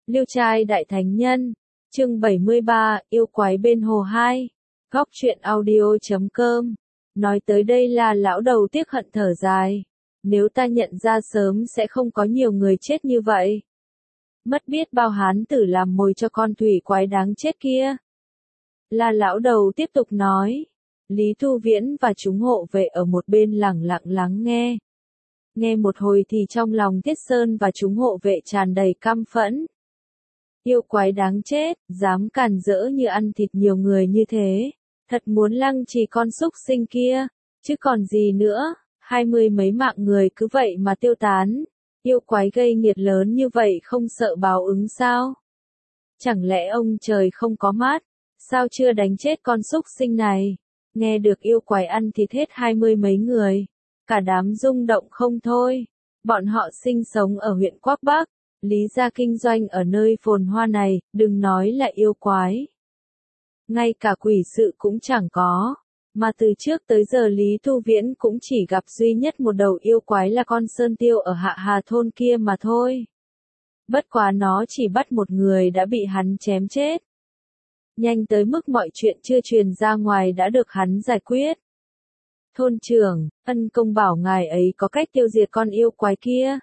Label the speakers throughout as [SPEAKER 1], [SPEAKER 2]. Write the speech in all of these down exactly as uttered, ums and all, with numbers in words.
[SPEAKER 1] Liêu trai đại thánh nhân, chương bảy mươi ba, yêu quái bên hồ hai, góc truyện audio chấm com. Nói tới đây là lão đầu tiếc hận thở dài. Nếu ta nhận ra sớm sẽ không có nhiều người chết như vậy. Mất biết bao hán tử làm mồi cho con thủy quái đáng chết kia. Là lão đầu tiếp tục nói. Lý Thu Viễn và chúng hộ vệ ở một bên lẳng lặng lắng nghe. Nghe một hồi thì trong lòng Tiết Sơn và chúng hộ vệ tràn đầy căm phẫn. Yêu quái đáng chết, dám càn rỡ như ăn thịt nhiều người như thế. Thật muốn lăng trì con súc sinh kia, chứ còn gì nữa, hai mươi mấy mạng người cứ vậy mà tiêu tán. Yêu quái gây nghiệt lớn như vậy không sợ báo ứng sao? Chẳng lẽ ông trời không có mắt, sao chưa đánh chết con súc sinh này? Nghe được yêu quái ăn thịt hết hai mươi mấy người, cả đám rung động không thôi. Bọn họ sinh sống ở huyện Quác Bắc, Lý gia kinh doanh ở nơi phồn hoa này, đừng nói là yêu quái. Ngay cả quỷ sự cũng chẳng có, mà từ trước tới giờ Lý Thu Viễn cũng chỉ gặp duy nhất một đầu yêu quái là con sơn tiêu ở Hạ Hà thôn kia mà thôi. Bất quá nó chỉ bắt một người đã bị hắn chém chết. Nhanh tới mức mọi chuyện chưa truyền ra ngoài đã được hắn giải quyết. Thôn trưởng, ân công bảo ngài ấy có cách tiêu diệt con yêu quái kia.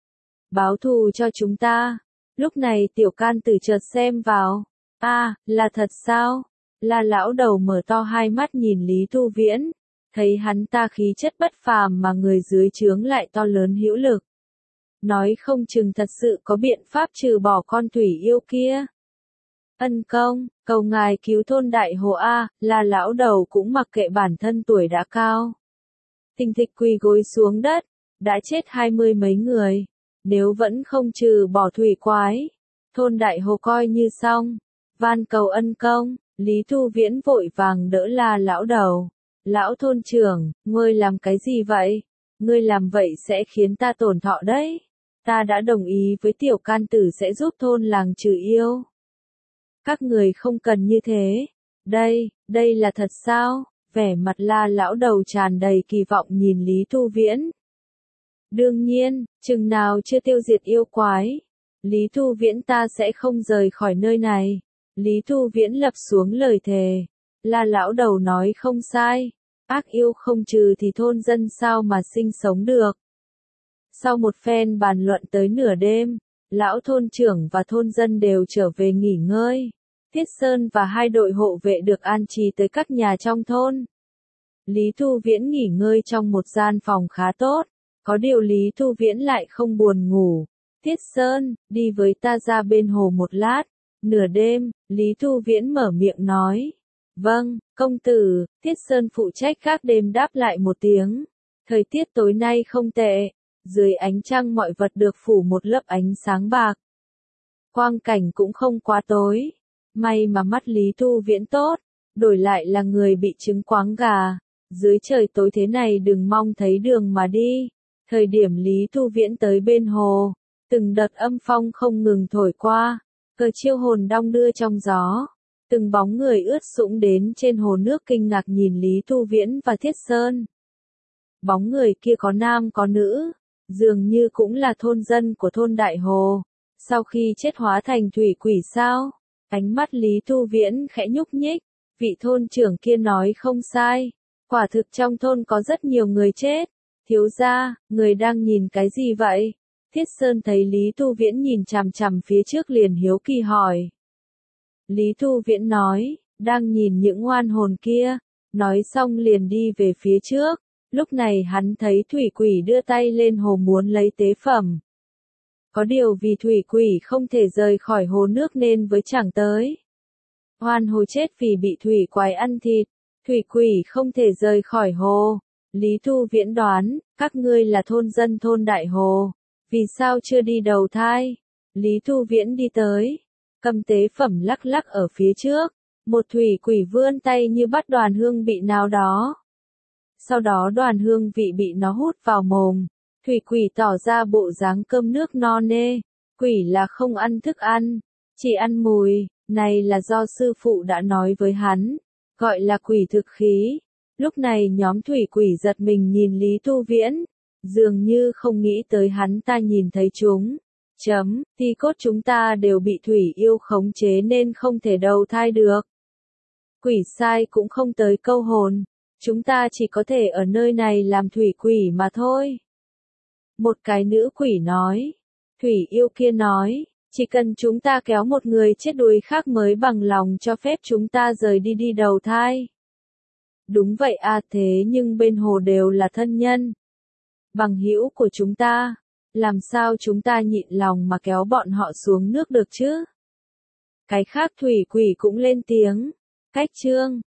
[SPEAKER 1] Báo thù cho chúng ta. Lúc này tiểu can tử chợt xem vào. A, à, là thật sao? Là lão đầu mở to hai mắt nhìn Lý Thu Viễn. Thấy hắn ta khí chất bất phàm mà người dưới trướng lại to lớn hữu lực. Nói không chừng thật sự có biện pháp trừ bỏ con thủy yêu kia. Ân công, cầu ngài cứu thôn đại hồ A, là lão đầu cũng mặc kệ bản thân tuổi đã cao. Thình thịch quỳ gối xuống đất, đã chết hai mươi mấy người. Nếu vẫn không trừ bỏ thủy quái, thôn đại hồ coi như xong. Van cầu ân công, Lý Thu Viễn vội vàng đỡ là lão đầu. Lão thôn trưởng, ngươi làm cái gì vậy? Ngươi làm vậy sẽ khiến ta tổn thọ đấy. Ta đã đồng ý với tiểu can tử sẽ giúp thôn làng trừ yêu. Các người không cần như thế. Đây, đây là thật sao? Vẻ mặt la lão đầu tràn đầy kỳ vọng nhìn Lý Thu Viễn. Đương nhiên, chừng nào chưa tiêu diệt yêu quái, Lý Thu Viễn ta sẽ không rời khỏi nơi này. Lý Thu Viễn lập xuống lời thề. La lão đầu nói không sai. Ác yêu không trừ thì thôn dân sao mà sinh sống được. Sau một phen bàn luận tới nửa đêm, lão thôn trưởng và thôn dân đều trở về nghỉ ngơi. Tiết Sơn và hai đội hộ vệ được an trí tới các nhà trong thôn. Lý Thu Viễn nghỉ ngơi trong một gian phòng khá tốt. Có điều Lý Thu Viễn lại không buồn ngủ. Tiết Sơn, đi với ta ra bên hồ một lát. Nửa đêm, Lý Thu Viễn mở miệng nói. Vâng, công tử, Tiết Sơn phụ trách gác đêm đáp lại một tiếng. Thời tiết tối nay không tệ. Dưới ánh trăng mọi vật được phủ một lớp ánh sáng bạc. Quang cảnh cũng không quá tối. May mà mắt Lý Thu Viễn tốt. Đổi lại là người bị chứng quáng gà. Dưới trời tối thế này đừng mong thấy đường mà đi. Thời điểm Lý Thu Viễn tới bên hồ, từng đợt âm phong không ngừng thổi qua, cờ chiêu hồn đong đưa trong gió. Từng bóng người ướt sũng đến trên hồ nước kinh ngạc nhìn Lý Thu Viễn và Thiết Sơn. Bóng người kia có nam có nữ, dường như cũng là thôn dân của thôn Đại Hồ. Sau khi chết hóa thành thủy quỷ sao? Ánh mắt Lý Thu Viễn khẽ nhúc nhích, vị thôn trưởng kia nói không sai. Quả thực trong thôn có rất nhiều người chết. Thiếu gia, người đang nhìn cái gì vậy? Thiết Sơn thấy Lý Thu Viễn nhìn chằm chằm phía trước liền hiếu kỳ hỏi. Lý Thu Viễn nói, đang nhìn những oan hồn kia. Nói xong liền đi về phía trước. Lúc này hắn thấy thủy quỷ đưa tay lên hồ muốn lấy tế phẩm. Có điều vì thủy quỷ không thể rời khỏi hồ nước nên với chẳng tới. Oan hồ chết vì bị thủy quái ăn thịt. Thủy quỷ không thể rời khỏi hồ. Lý Thu Viễn đoán, các ngươi là thôn dân thôn Đại Hồ. Vì sao chưa đi đầu thai? Lý Thu Viễn đi tới. Cầm tế phẩm lắc lắc ở phía trước. Một thủy quỷ vươn tay như bắt đoàn hương vị nào đó. Sau đó đoàn hương vị bị nó hút vào mồm. Thủy quỷ tỏ ra bộ dáng cơm nước no nê. Quỷ là không ăn thức ăn, chỉ ăn mùi. Này là do sư phụ đã nói với hắn. Gọi là quỷ thực khí. Lúc này nhóm thủy quỷ giật mình nhìn Lý Thu Viễn. Dường như không nghĩ tới hắn ta nhìn thấy chúng. Chấm, ti cốt chúng ta đều bị thủy yêu khống chế nên không thể đầu thai được. Quỷ sai cũng không tới câu hồn, chúng ta chỉ có thể ở nơi này làm thủy quỷ mà thôi. Một cái nữ quỷ nói, thủy yêu kia nói, chỉ cần chúng ta kéo một người chết đuối khác mới bằng lòng cho phép chúng ta rời đi đi đầu thai. Đúng vậy à, thế nhưng bên hồ đều là thân nhân, bằng hữu của chúng ta, làm sao chúng ta nhịn lòng mà kéo bọn họ xuống nước được chứ? Cái khác thủy quỷ cũng lên tiếng, cách chương